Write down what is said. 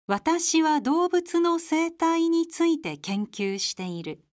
私は動物の生態について研究している。